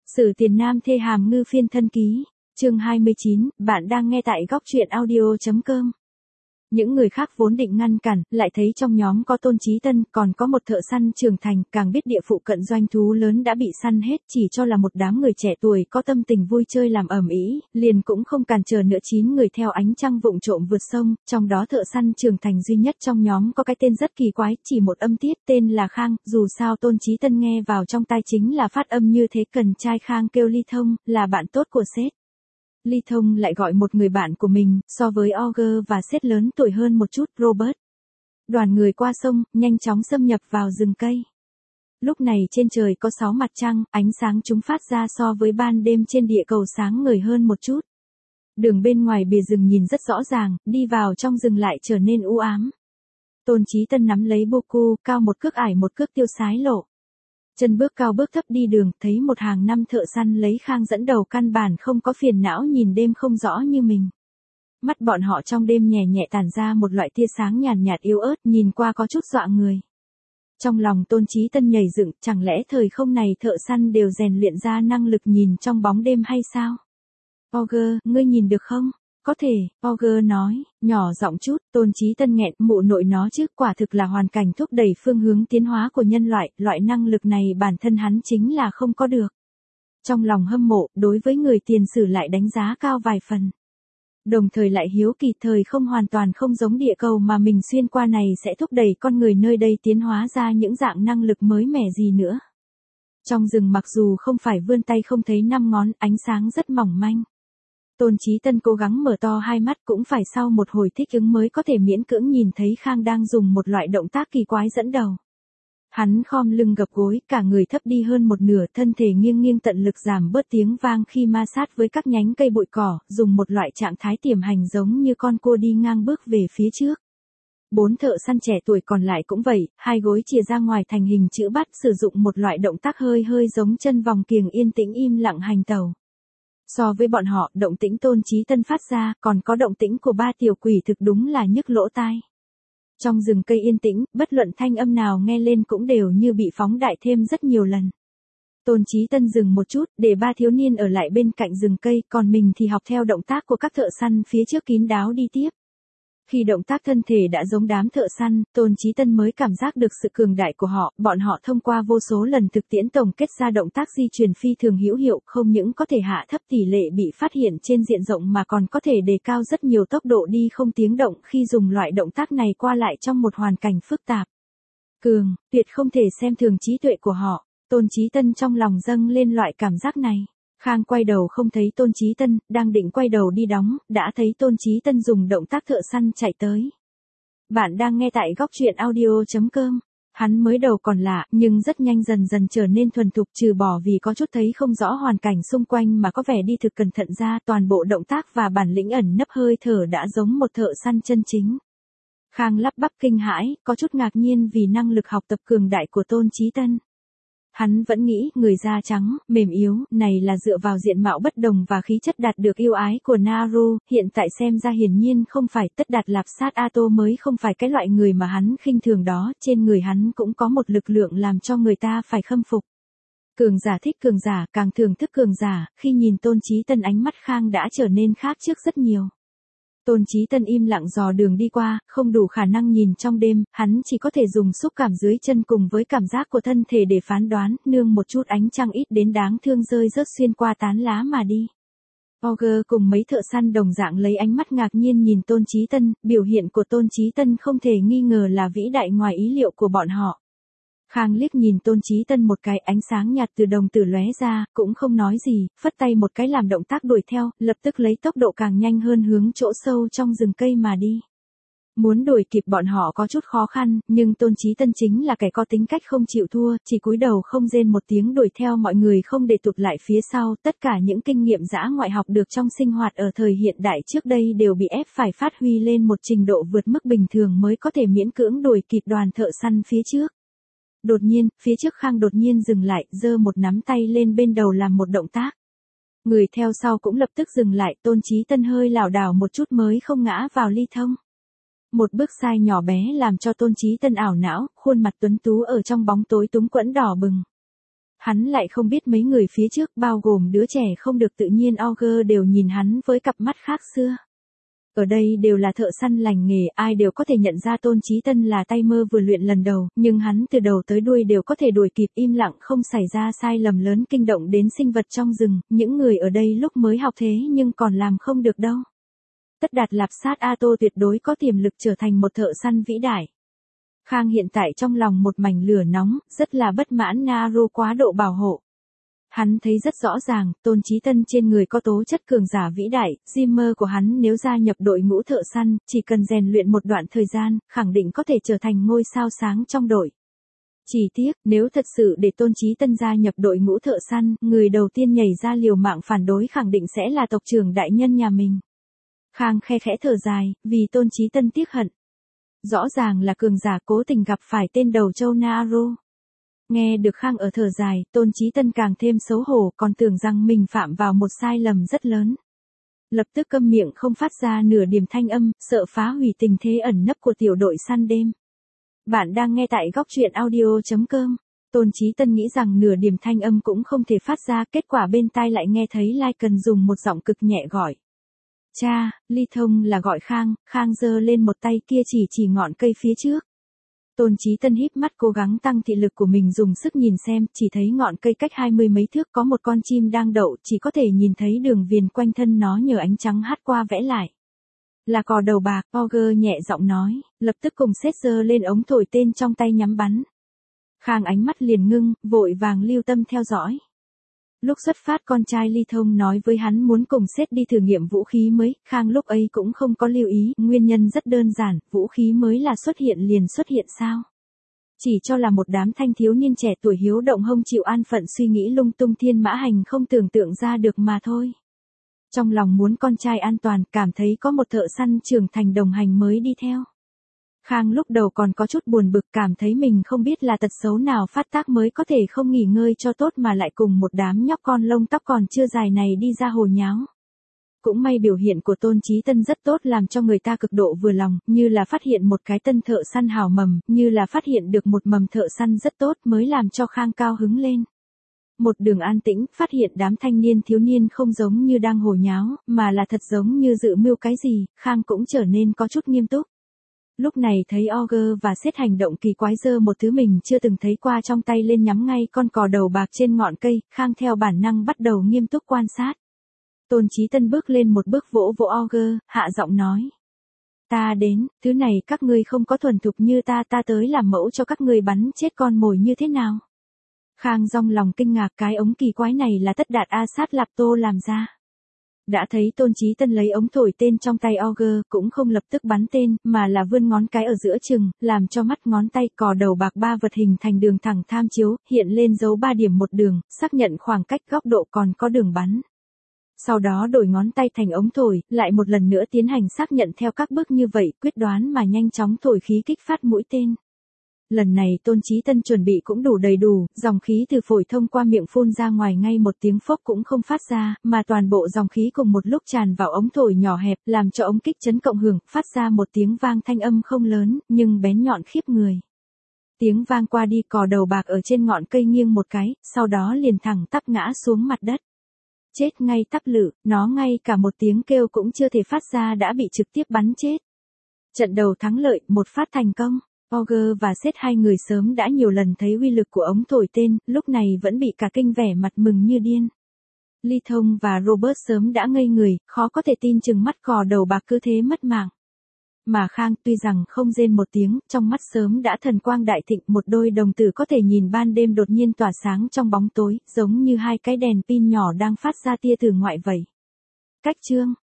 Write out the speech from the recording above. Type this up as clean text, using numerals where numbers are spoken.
Sử Tiền Nam thê hàm ngư phiên thân ký, chương 29, bạn đang nghe tại góc truyện audio.com. Những người khác vốn định ngăn cản, lại thấy trong nhóm có Tôn Chí Tân, còn có một thợ săn trưởng thành, càng biết địa phụ cận doanh thú lớn đã bị săn hết, chỉ cho là một đám người trẻ tuổi có tâm tình vui chơi làm ầm ĩ, liền cũng không cản trở nữa 9 người theo ánh trăng vụng trộm vượt sông, trong đó thợ săn trưởng thành duy nhất trong nhóm có cái tên rất kỳ quái, chỉ một âm tiết tên là Khang, dù sao Tôn Chí Tân nghe vào trong tai chính là phát âm như thế. Cần trai Khang kêu Ly Thông, là bạn tốt của Seth. Ly Thông lại gọi một người bạn của mình, so với Auger và Seth lớn tuổi hơn một chút, Robert. Đoàn người qua sông, nhanh chóng xâm nhập vào rừng cây. Lúc này trên trời có 6 mặt trăng, ánh sáng chúng phát ra so với ban đêm trên địa cầu sáng ngời hơn một chút. Đường bên ngoài bìa rừng nhìn rất rõ ràng, đi vào trong rừng lại trở nên u ám. Tôn Chí Tân nắm lấy Boku, cao một cước ải một cước tiêu sái lộ. Chân bước cao bước thấp đi đường, thấy một hàng năm thợ săn lấy Khang dẫn đầu căn bản không có phiền não nhìn đêm không rõ như mình. Mắt bọn họ trong đêm nhẹ nhẹ tản ra một loại tia sáng nhàn nhạt yếu ớt, nhìn qua có chút dọa người. Trong lòng Tôn Chí Tân nhảy dựng, chẳng lẽ thời không này thợ săn đều rèn luyện ra năng lực nhìn trong bóng đêm hay sao? Auger, ngươi nhìn được không? Có thể, Auger nói, nhỏ giọng chút. Tôn Chí Tân nghẹn, mụ nội nó chứ, quả thực là hoàn cảnh thúc đẩy phương hướng tiến hóa của nhân loại, loại năng lực này bản thân hắn chính là không có được. Trong lòng hâm mộ, đối với người tiền sử lại đánh giá cao vài phần. Đồng thời lại hiếu kỳ, thời không hoàn toàn không giống địa cầu mà mình xuyên qua này sẽ thúc đẩy con người nơi đây tiến hóa ra những dạng năng lực mới mẻ gì nữa. Trong rừng mặc dù không phải vươn tay không thấy 5 ngón, ánh sáng rất mỏng manh. Tôn Chí Tân cố gắng mở to hai mắt, cũng phải sau một hồi thích ứng mới có thể miễn cưỡng nhìn thấy Khang đang dùng một loại động tác kỳ quái dẫn đầu. Hắn khom lưng gập gối, cả người thấp đi hơn một nửa, thân thể nghiêng nghiêng tận lực giảm bớt tiếng vang khi ma sát với các nhánh cây bụi cỏ, dùng một loại trạng thái tiềm hành giống như con cua đi ngang bước về phía trước. 4 thợ săn trẻ tuổi còn lại cũng vậy, hai gối chìa ra ngoài thành hình chữ bát, sử dụng một loại động tác hơi hơi giống chân vòng kiềng yên tĩnh im lặng hành tẩu. So với bọn họ, động tĩnh Tôn Chí Tân phát ra, còn có động tĩnh của 3 tiểu quỷ thực đúng là nhức lỗ tai. Trong rừng cây yên tĩnh, bất luận thanh âm nào nghe lên cũng đều như bị phóng đại thêm rất nhiều lần. Tôn Chí Tân dừng một chút, để 3 thiếu niên ở lại bên cạnh rừng cây, còn mình thì học theo động tác của các thợ săn phía trước kín đáo đi tiếp. Khi động tác thân thể đã giống đám thợ săn, Tôn Chí Tân mới cảm giác được sự cường đại của họ, bọn họ thông qua vô số lần thực tiễn tổng kết ra động tác di chuyển phi thường hữu hiệu, không những có thể hạ thấp tỷ lệ bị phát hiện trên diện rộng mà còn có thể đề cao rất nhiều tốc độ đi không tiếng động khi dùng loại động tác này qua lại trong một hoàn cảnh phức tạp. Cường, tuyệt không thể xem thường trí tuệ của họ, Tôn Chí Tân trong lòng dâng lên loại cảm giác này. Khang quay đầu không thấy Tôn Chí Tân, đang định quay đầu đi đóng, đã thấy Tôn Chí Tân dùng động tác thợ săn chạy tới. Bạn đang nghe tại góc truyện audio.com. Hắn mới đầu còn lạ, nhưng rất nhanh dần dần trở nên thuần thục, trừ bỏ vì có chút thấy không rõ hoàn cảnh xung quanh mà có vẻ đi thực cẩn thận ra, toàn bộ động tác và bản lĩnh ẩn nấp hơi thở đã giống một thợ săn chân chính. Khang lắp bắp kinh hãi, có chút ngạc nhiên vì năng lực học tập cường đại của Tôn Chí Tân. Hắn vẫn nghĩ, người da trắng, mềm yếu, này là dựa vào diện mạo bất đồng và khí chất đạt được yêu ái của Naru, hiện tại xem ra hiển nhiên không phải. Tất Đạt Lạp Sát Ato mới không phải cái loại người mà hắn khinh thường đó, trên người hắn cũng có một lực lượng làm cho người ta phải khâm phục. Cường giả thích cường giả, càng thưởng thức cường giả, khi nhìn Tôn Chí Tân ánh mắt Khang đã trở nên khác trước rất nhiều. Tôn Chí Tân im lặng dò đường đi qua, không đủ khả năng nhìn trong đêm, hắn chỉ có thể dùng xúc cảm dưới chân cùng với cảm giác của thân thể để phán đoán, nương một chút ánh trăng ít đến đáng thương rơi rớt xuyên qua tán lá mà đi. Auger cùng mấy thợ săn đồng dạng lấy ánh mắt ngạc nhiên nhìn Tôn Chí Tân, biểu hiện của Tôn Chí Tân không thể nghi ngờ là vĩ đại ngoài ý liệu của bọn họ. Khang liếc nhìn Tôn Chí Tân một cái, ánh sáng nhạt từ đồng tử lóe ra, cũng không nói gì, phất tay một cái làm động tác đuổi theo, lập tức lấy tốc độ càng nhanh hơn hướng chỗ sâu trong rừng cây mà đi. Muốn đuổi kịp bọn họ có chút khó khăn, nhưng Tôn Chí Tân chính là kẻ có tính cách không chịu thua, chỉ cúi đầu không rên một tiếng đuổi theo mọi người không để tụt lại phía sau, tất cả những kinh nghiệm dã ngoại học được trong sinh hoạt ở thời hiện đại trước đây đều bị ép phải phát huy lên một trình độ vượt mức bình thường mới có thể miễn cưỡng đuổi kịp đoàn thợ săn phía trước. Đột nhiên, phía trước Khang đột nhiên dừng lại, giơ một nắm tay lên bên đầu làm một động tác. Người theo sau cũng lập tức dừng lại, Tôn Chí Tân hơi lảo đảo một chút mới không ngã vào Ly Thông. Một bước sai nhỏ bé làm cho Tôn Chí Tân ảo não, khuôn mặt tuấn tú ở trong bóng tối túng quẫn đỏ bừng. Hắn lại không biết mấy người phía trước bao gồm đứa trẻ không được tự nhiên Auger đều nhìn hắn với cặp mắt khác xưa. Ở đây đều là thợ săn lành nghề, ai đều có thể nhận ra Tôn Chí Tân là tay mơ vừa luyện lần đầu, nhưng hắn từ đầu tới đuôi đều có thể đuổi kịp im lặng không xảy ra sai lầm lớn kinh động đến sinh vật trong rừng, những người ở đây lúc mới học thế nhưng còn làm không được đâu. Tất Đạt Lạp Sát A Tô tuyệt đối có tiềm lực trở thành một thợ săn vĩ đại. Khang hiện tại trong lòng một mảnh lửa nóng, rất là bất mãn Naru quá độ bảo hộ. Hắn thấy rất rõ ràng, Tôn Chí Tân trên người có tố chất cường giả vĩ đại, Jimmer của hắn nếu gia nhập đội ngũ thợ săn, chỉ cần rèn luyện một đoạn thời gian, khẳng định có thể trở thành ngôi sao sáng trong đội. Chỉ tiếc, nếu thật sự để Tôn Chí Tân gia nhập đội ngũ thợ săn, người đầu tiên nhảy ra liều mạng phản đối khẳng định sẽ là tộc trưởng đại nhân nhà mình. Khang khe khẽ thở dài, vì Tôn Chí Tân tiếc hận. Rõ ràng là cường giả cố tình gặp phải tên đầu châu Naru. Nghe được Khang ở thở dài, Tôn Chí Tân càng thêm xấu hổ, còn tưởng rằng mình phạm vào một sai lầm rất lớn. Lập tức câm miệng không phát ra nửa điểm thanh âm, sợ phá hủy tình thế ẩn nấp của tiểu đội săn đêm. Bạn đang nghe tại góc truyện audio.com. Tôn Chí Tân nghĩ rằng nửa điểm thanh âm cũng không thể phát ra, kết quả bên tai lại nghe thấy Lai Cần dùng một giọng cực nhẹ gọi. Cha, Ly Thông là gọi Khang, Khang giơ lên một tay kia chỉ ngọn cây phía trước. Tôn Chí Tân híp mắt cố gắng tăng thị lực của mình dùng sức nhìn xem, chỉ thấy ngọn cây cách 20 mấy thước có một con chim đang đậu, chỉ có thể nhìn thấy đường viền quanh thân nó nhờ ánh trắng hắt qua vẽ lại. Là cò đầu bạc, Auger nhẹ giọng nói, lập tức cùng xếp giơ lên ống thổi tên trong tay nhắm bắn. Khang ánh mắt liền ngưng, vội vàng lưu tâm theo dõi. Lúc xuất phát con trai Ly Thông nói với hắn muốn cùng xếp đi thử nghiệm vũ khí mới, Khang lúc ấy cũng không có lưu ý, nguyên nhân rất đơn giản, vũ khí mới là xuất hiện liền xuất hiện sao. Chỉ cho là một đám thanh thiếu niên trẻ tuổi hiếu động hông chịu an phận suy nghĩ lung tung thiên mã hành không tưởng tượng ra được mà thôi. Trong lòng muốn con trai an toàn, cảm thấy có một thợ săn trưởng thành đồng hành mới đi theo. Khang lúc đầu còn có chút buồn bực, cảm thấy mình không biết là tật xấu nào phát tác mới có thể không nghỉ ngơi cho tốt mà lại cùng một đám nhóc con lông tóc còn chưa dài này đi ra hồ nháo. Cũng may biểu hiện của Tôn Chí Tân rất tốt làm cho người ta cực độ vừa lòng, như là phát hiện một cái tân thợ săn hào mầm, như là phát hiện được một mầm thợ săn rất tốt mới làm cho Khang cao hứng lên. Một đường an tĩnh, phát hiện đám thanh niên thiếu niên không giống như đang hồ nháo, mà là thật giống như dự mưu cái gì, Khang cũng trở nên có chút nghiêm túc. Lúc này thấy Auger và Sét hành động kỳ quái giơ một thứ mình chưa từng thấy qua trong tay lên nhắm ngay con cò đầu bạc trên ngọn cây, Khang theo bản năng bắt đầu nghiêm túc quan sát. Tôn Chí Tân bước lên một bước vỗ vỗ Auger, hạ giọng nói. Ta đến, thứ này các ngươi không có thuần thục như ta tới làm mẫu cho các ngươi bắn chết con mồi như thế nào. Khang trong lòng kinh ngạc, cái ống kỳ quái này là Tất Đạt A Sát Lạp Tô làm ra. Đã thấy Tôn Chí Tân lấy ống thổi tên trong tay Auger, cũng không lập tức bắn tên, mà là vươn ngón cái ở giữa chừng, làm cho mắt ngón tay cò đầu bạc ba vật hình thành đường thẳng tham chiếu, hiện lên dấu 3 điểm một đường, xác nhận khoảng cách góc độ còn có đường bắn. Sau đó đổi ngón tay thành ống thổi, lại một lần nữa tiến hành xác nhận theo các bước như vậy, quyết đoán mà nhanh chóng thổi khí kích phát mũi tên. Lần này Tôn Chí Tân chuẩn bị cũng đủ đầy đủ, dòng khí từ phổi thông qua miệng phun ra ngoài ngay một tiếng phốc cũng không phát ra, mà toàn bộ dòng khí cùng một lúc tràn vào ống thổi nhỏ hẹp, làm cho ống kích chấn cộng hưởng, phát ra một tiếng vang thanh âm không lớn, nhưng bén nhọn khiếp người. Tiếng vang qua đi, cò đầu bạc ở trên ngọn cây nghiêng một cái, sau đó liền thẳng tắp ngã xuống mặt đất. Chết ngay tắp lự, nó ngay cả một tiếng kêu cũng chưa thể phát ra đã bị trực tiếp bắn chết. Trận đầu thắng lợi, một phát thành công. Auger và Sét hai người sớm đã nhiều lần thấy uy lực của ống thổi tên, lúc này vẫn bị cả kinh vẻ mặt mừng như điên. Ly Thông và Robert sớm đã ngây người, khó có thể tin chừng mắt cò đầu bạc cứ thế mất mạng. Mà Khang tuy rằng không rên một tiếng, trong mắt sớm đã thần quang đại thịnh, một đôi đồng tử có thể nhìn ban đêm đột nhiên tỏa sáng trong bóng tối, giống như hai cái đèn pin nhỏ đang phát ra tia từ ngoại vậy. Cách chương